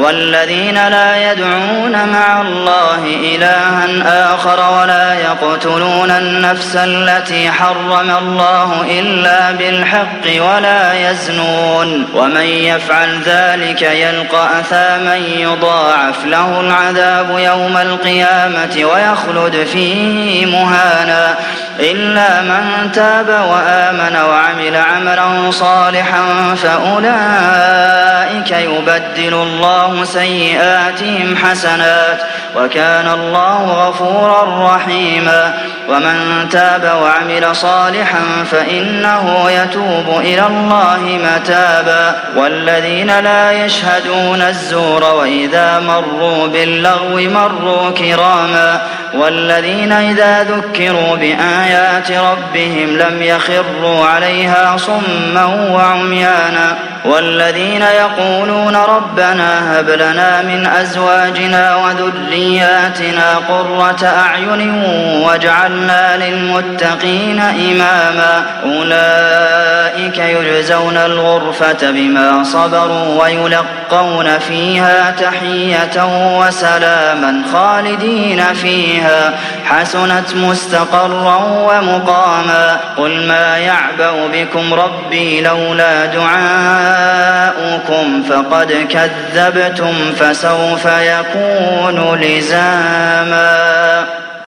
والذين لا يدعون مع الله إلها آخر ولا يقتلون النفس التي حرم الله إلا بالحق ولا يزنون ومن يفعل ذلك يلقى أثاما يضاعف له العذاب يوم القيامة ويخلد فيه مهانا إلا من تاب وآمن وعمل عملا صالحا فأولئك يبدل الله سيئاتهم حسنات وكان الله غفورا رحيما ومن تاب وعمل صالحا فإنه يتوب إلى الله متابا والذين لا يشهدون الزور وإذا مروا باللغو مروا كراما والذين إذا ذكروا بآيات ربهم لم يخروا عليها صما وعميانا والذين يقولون ربنا هب لنا من أزواجنا وذرياتنا قرة أعين واجعلنا للمتقين إماما أولئك يجزون الغرفة بما صبروا ويلقون فيها تحية وسلاما خالدين فيها حسنت مستقرا ومقاما قل ما يعبأ بكم ربي لولا دعاؤكم فقد كذبتم فسوف يكون لزاما